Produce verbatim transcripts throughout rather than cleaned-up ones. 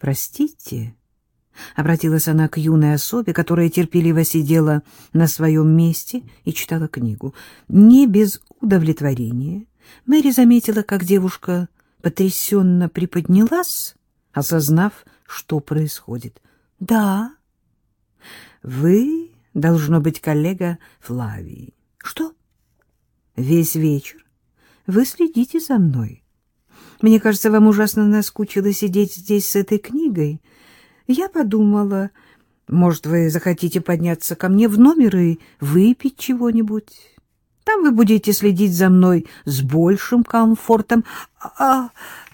Простите, — обратилась она к юной особе, которая терпеливо сидела на своем месте и читала книгу. Не без удовлетворения Мэри заметила, как девушка потрясенно приподнялась, осознав, что происходит. — Да. — Вы, должно быть, коллега Флавии. — Что? — Весь вечер вы следите за мной. Мне кажется, вам ужасно наскучило сидеть здесь с этой книгой. Я подумала, может, вы захотите подняться ко мне в номер и выпить чего-нибудь. Там вы будете следить за мной с большим комфортом. А,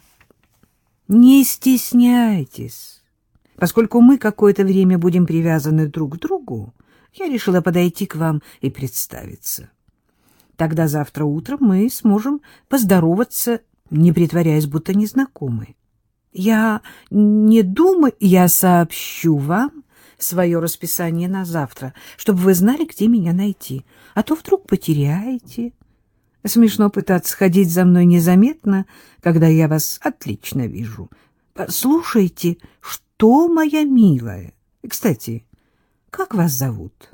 не стесняйтесь. Поскольку мы какое-то время будем привязаны друг к другу, я решила подойти к вам и представиться. Тогда завтра утром мы сможем поздороваться, не притворяясь, будто незнакомы. Я не думаю, я сообщу вам свое расписание на завтра, чтобы вы знали, где меня найти, а то вдруг потеряете. Смешно пытаться ходить за мной незаметно, когда я вас отлично вижу. Слушайте, что, моя милая? Кстати, как вас зовут?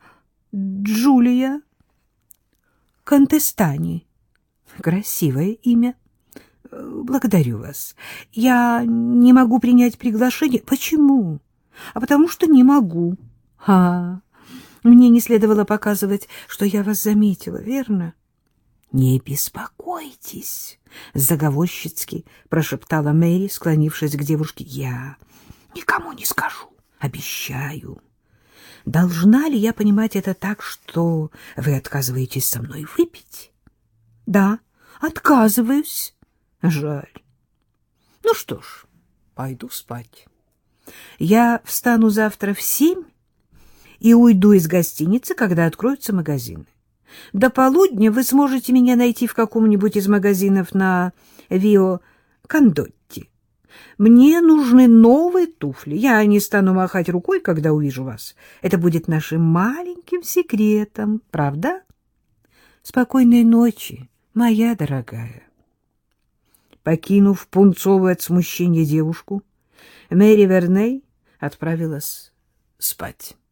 Джулия Контестани. Красивое имя. Благодарю вас. Я не могу принять приглашение. Почему? А потому что не могу. А, мне не следовало показывать, что я вас заметила, верно? Не беспокойтесь, заговорщицки прошептала Мэри, склонившись к девушке. Я никому не скажу, обещаю. Должна ли я понимать это так, что вы отказываетесь со мной выпить? Да, отказываюсь. Жаль. Ну что ж, пойду спать. Я встану завтра в семь и уйду из гостиницы, когда откроются магазины. До полудня вы сможете меня найти в каком-нибудь из магазинов на Вио Кондотти. Мне нужны новые туфли. Я не стану махать рукой, когда увижу вас. Это будет нашим маленьким секретом, правда? Спокойной ночи, моя дорогая. Покинув пунцовую от смущения девушку, Мэри Верней отправилась спать.